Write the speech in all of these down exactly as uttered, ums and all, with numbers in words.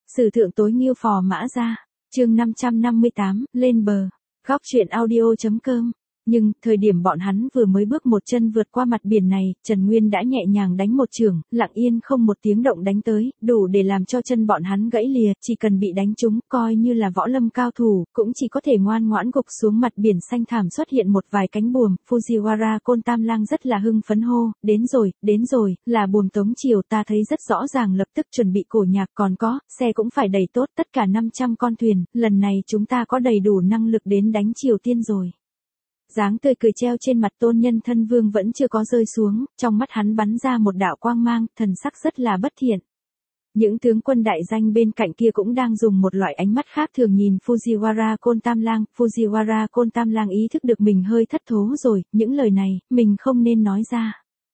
Sử thượng tối nghiêu phò mã ra. Chương năm trăm năm mươi tám, lên bờ. Góc truyện audio.com. Nhưng, thời điểm bọn hắn vừa mới bước một chân vượt qua mặt biển này, Trần Nguyên đã nhẹ nhàng đánh một chưởng, lặng yên không một tiếng động đánh tới, đủ để làm cho chân bọn hắn gãy lìa, chỉ cần bị đánh trúng, coi như là võ lâm cao thủ, cũng chỉ có thể ngoan ngoãn gục xuống mặt biển xanh thảm. Xuất hiện một vài cánh buồm, Fujiwara Côn Tam Lang rất là hưng phấn hô, đến rồi, đến rồi, là buồm Tống Triều, ta thấy rất rõ ràng, lập tức chuẩn bị cổ nhạc, còn có, xe cũng phải đầy tốt, tất cả năm trăm con thuyền, lần này chúng ta có đầy đủ năng lực đến đánh Triều Tiên rồi. Dáng tươi cười treo trên mặt Tôn Nhân Thân Vương vẫn chưa có rơi xuống, trong mắt hắn bắn ra một đạo quang mang, thần sắc rất là bất thiện. Những tướng quân đại danh bên cạnh kia cũng đang dùng một loại ánh mắt khác thường nhìn Fujiwara Côn Tam Lang. Fujiwara Côn Tam Lang ý thức được mình hơi thất thố rồi, những lời này, mình không nên nói ra.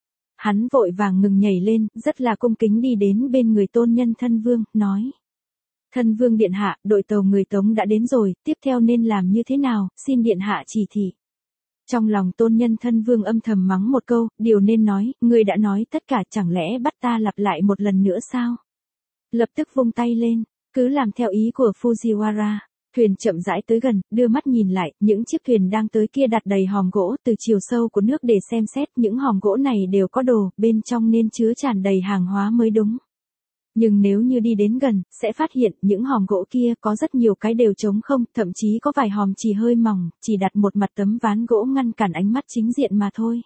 Hắn vội vàng ngừng nhảy lên, rất là cung kính đi đến bên người Tôn Nhân Thân Vương, nói. Thân Vương điện hạ, đội tàu người Tống đã đến rồi, tiếp theo nên làm như thế nào, xin điện hạ chỉ thị. Trong lòng Tôn Nhân Thân Vương âm thầm mắng một câu, điều nên nói, ngươi đã nói tất cả, chẳng lẽ bắt ta lặp lại một lần nữa sao? Lập tức vung tay lên, cứ làm theo ý của Fujiwara. Thuyền chậm rãi tới gần, đưa mắt nhìn lại, những chiếc thuyền đang tới kia đặt đầy hòm gỗ từ chiều sâu của nước để xem xét, những hòm gỗ này đều có đồ, bên trong nên chứa tràn đầy hàng hóa mới đúng. Nhưng nếu như đi đến gần, sẽ phát hiện những hòm gỗ kia có rất nhiều cái đều trống không, thậm chí có vài hòm chỉ hơi mỏng, chỉ đặt một mặt tấm ván gỗ ngăn cản ánh mắt chính diện mà thôi.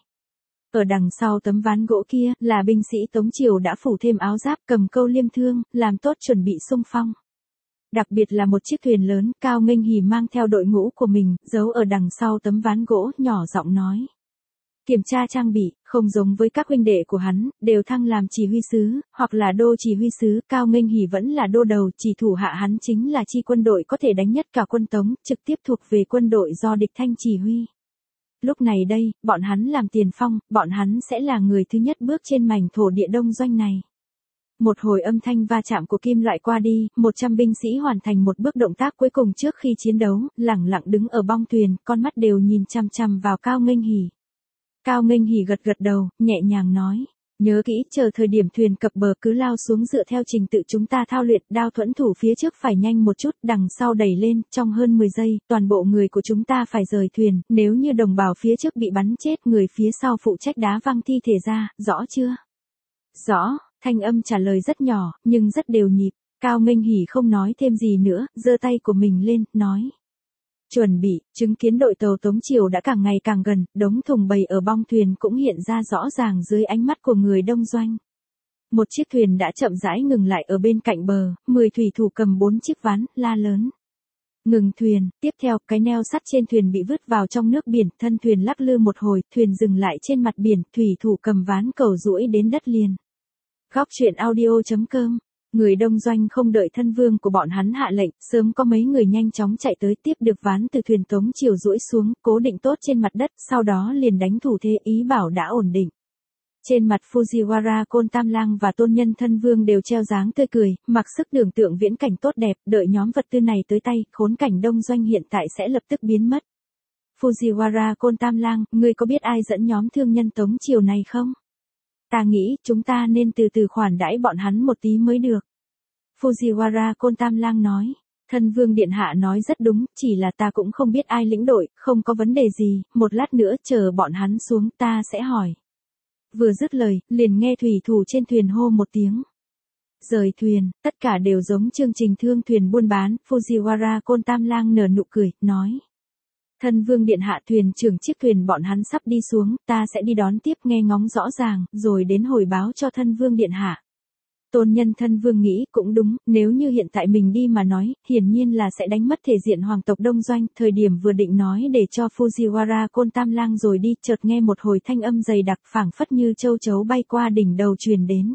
Ở đằng sau tấm ván gỗ kia là binh sĩ Tống Triều đã phủ thêm áo giáp, cầm câu liêm thương, làm tốt chuẩn bị xung phong. Đặc biệt là một chiếc thuyền lớn, Cao Nghênh Hỉ mang theo đội ngũ của mình, giấu ở đằng sau tấm ván gỗ, nhỏ giọng nói. Kiểm tra trang bị, không giống với các huynh đệ của hắn, đều thăng làm chỉ huy sứ, hoặc là đô chỉ huy sứ, Cao Nghênh Hỉ vẫn là đô đầu, chỉ thủ hạ hắn chính là chi quân đội có thể đánh nhất cả quân Tống, trực tiếp thuộc về quân đội do địch thanh chỉ huy. Lúc này đây, bọn hắn làm tiền phong, bọn hắn sẽ là người thứ nhất bước trên mảnh thổ địa đông doanh này. Một hồi âm thanh va chạm của kim loại qua đi, một trăm binh sĩ hoàn thành một bước động tác cuối cùng trước khi chiến đấu, lẳng lặng đứng ở bong thuyền, con mắt đều nhìn chằm chằm vào Cao Nghênh Hỉ. Cao Nghênh Hỉ gật gật đầu, nhẹ nhàng nói, nhớ kỹ, chờ thời điểm thuyền cập bờ cứ lao xuống dựa theo trình tự chúng ta thao luyện, đao thuẫn thủ phía trước phải nhanh một chút, đằng sau đẩy lên, trong hơn mười giây, toàn bộ người của chúng ta phải rời thuyền, nếu như đồng bào phía trước bị bắn chết, người phía sau phụ trách đá văng thi thể ra, rõ chưa? Rõ, thanh âm trả lời rất nhỏ, nhưng rất đều nhịp. Cao Nghênh Hỉ không nói thêm gì nữa, giơ tay của mình lên, nói. Chuẩn bị, chứng kiến đội tàu Tống Triều đã càng ngày càng gần, đống thùng bầy ở bong thuyền cũng hiện ra rõ ràng dưới ánh mắt của người đông doanh. Một chiếc thuyền đã chậm rãi ngừng lại ở bên cạnh bờ, mười thủy thủ cầm bốn chiếc ván, la lớn. Ngừng thuyền, tiếp theo, cái neo sắt trên thuyền bị vứt vào trong nước biển, thân thuyền lắc lư một hồi, thuyền dừng lại trên mặt biển, thủy thủ cầm ván cầu duỗi đến đất liền. Góc truyện audio.com. Người đông doanh không đợi thân vương của bọn hắn hạ lệnh, sớm có mấy người nhanh chóng chạy tới tiếp được ván từ thuyền Tống Triều duỗi xuống, cố định tốt trên mặt đất, sau đó liền đánh thủ thế ý bảo đã ổn định. Trên mặt Fujiwara Côn Tam Lang và Tôn Nhân Thân Vương đều treo dáng tươi cười, mặc sức tưởng tượng viễn cảnh tốt đẹp, đợi nhóm vật tư này tới tay, khốn cảnh đông doanh hiện tại sẽ lập tức biến mất. Fujiwara Côn Tam Lang, ngươi có biết ai dẫn nhóm thương nhân Tống Triều này không? Ta nghĩ, chúng ta nên từ từ khoản đãi bọn hắn một tí mới được. Fujiwara Côn Tam Lang nói, Thân Vương điện hạ nói rất đúng, chỉ là ta cũng không biết ai lĩnh đội, không có vấn đề gì, một lát nữa chờ bọn hắn xuống ta sẽ hỏi. Vừa dứt lời, liền nghe thủy thủ trên thuyền hô một tiếng. Rời thuyền, tất cả đều giống chương trình thương thuyền buôn bán, Fujiwara Côn Tam Lang nở nụ cười, nói. Thân Vương điện hạ, thuyền trưởng chiếc thuyền bọn hắn sắp đi xuống, ta sẽ đi đón tiếp, nghe ngóng rõ ràng, rồi đến hồi báo cho Thân Vương điện hạ. Tôn Nhân Thân Vương nghĩ cũng đúng, nếu như hiện tại mình đi mà nói, hiển nhiên là sẽ đánh mất thể diện hoàng tộc đông doanh, thời điểm vừa định nói để cho Fujiwara Côn Tam Lang rồi đi, chợt nghe một hồi thanh âm dày đặc phảng phất như châu chấu bay qua đỉnh đầu truyền đến.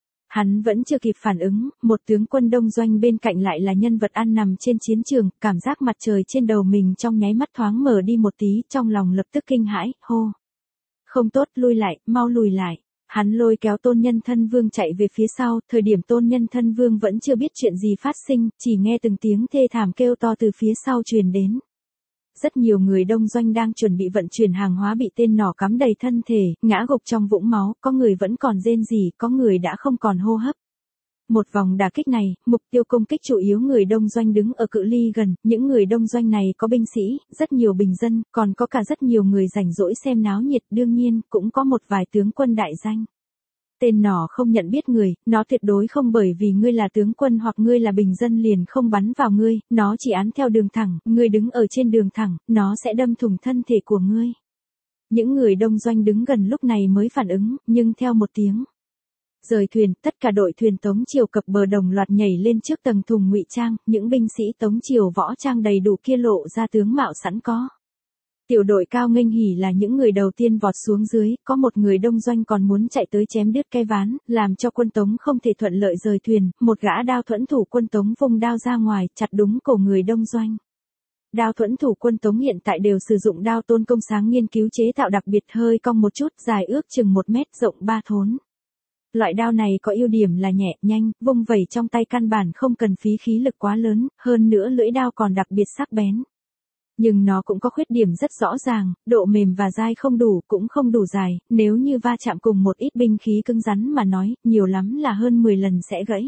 Hắn vẫn chưa kịp phản ứng, một tướng quân đông doanh bên cạnh lại là nhân vật ăn nằm trên chiến trường, cảm giác mặt trời trên đầu mình trong nháy mắt thoáng mở đi một tí, trong lòng lập tức kinh hãi, hô. Không tốt, lui lại, mau lùi lại. Hắn lôi kéo Tôn Nhân Thân Vương chạy về phía sau, thời điểm Tôn Nhân Thân Vương vẫn chưa biết chuyện gì phát sinh, chỉ nghe từng tiếng thê thảm kêu to từ phía sau truyền đến. Rất nhiều người đông doanh đang chuẩn bị vận chuyển hàng hóa bị tên nỏ cắm đầy thân thể, ngã gục trong vũng máu, có người vẫn còn rên rỉ, có người đã không còn hô hấp. Một vòng đả kích này, mục tiêu công kích chủ yếu người đông doanh đứng ở cự ly gần, những người đông doanh này có binh sĩ, rất nhiều bình dân, còn có cả rất nhiều người rảnh rỗi xem náo nhiệt, đương nhiên, cũng có một vài tướng quân đại danh. Tên nó không nhận biết người, nó tuyệt đối không bởi vì ngươi là tướng quân hoặc ngươi là bình dân liền không bắn vào ngươi, nó chỉ án theo đường thẳng, ngươi đứng ở trên đường thẳng, nó sẽ đâm thủng thân thể của ngươi. Những người đông doanh đứng gần lúc này mới phản ứng, nhưng theo một tiếng rời thuyền, tất cả đội thuyền Tống Triều cập bờ đồng loạt nhảy lên trước tầng thùng ngụy trang, những binh sĩ Tống Triều võ trang đầy đủ kia lộ ra tướng mạo sẵn có. Tiểu đội Cao Nghênh Hỉ là những người đầu tiên vọt xuống dưới, có một người đông doanh còn muốn chạy tới chém đứt cây ván, làm cho quân Tống không thể thuận lợi rời thuyền, một gã đao thuẫn thủ quân Tống vung đao ra ngoài, chặt đúng cổ người đông doanh. Đao thuẫn thủ quân Tống hiện tại đều sử dụng đao Tôn Công Sáng nghiên cứu chế tạo đặc biệt hơi cong một chút, dài ước chừng một mét, rộng ba thốn. Loại đao này có ưu điểm là nhẹ, nhanh, vung vẩy trong tay căn bản không cần phí khí lực quá lớn, hơn nữa lưỡi đao còn đặc biệt sắc bén. Nhưng nó cũng có khuyết điểm rất rõ ràng, độ mềm và dai không đủ, cũng không đủ dài, nếu như va chạm cùng một ít binh khí cứng rắn mà nói, nhiều lắm là hơn mười lần sẽ gãy.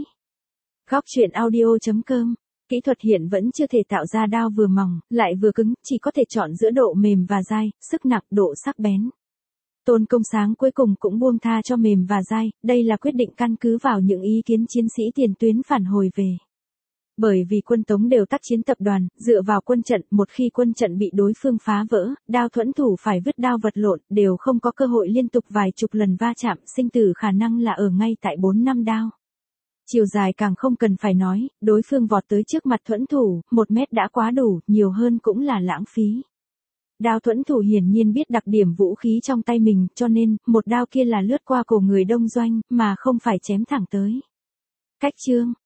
Góc truyện audio chấm com. Kỹ thuật hiện vẫn chưa thể tạo ra đao vừa mỏng, lại vừa cứng, chỉ có thể chọn giữa độ mềm và dai, sức nặng, độ sắc bén. Tôn Công Sáng cuối cùng cũng buông tha cho mềm và dai, đây là quyết định căn cứ vào những ý kiến chiến sĩ tiền tuyến phản hồi về. Bởi vì quân Tống đều tác chiến tập đoàn, dựa vào quân trận, một khi quân trận bị đối phương phá vỡ, đao thuẫn thủ phải vứt đao vật lộn, đều không có cơ hội liên tục vài chục lần va chạm, sinh tử khả năng là ở ngay tại bốn năm đao. Chiều dài càng không cần phải nói, đối phương vọt tới trước mặt thuẫn thủ, một mét đã quá đủ, nhiều hơn cũng là lãng phí. Đao thuẫn thủ hiển nhiên biết đặc điểm vũ khí trong tay mình, cho nên, một đao kia là lướt qua cổ người đông doanh, mà không phải chém thẳng tới. Cách chương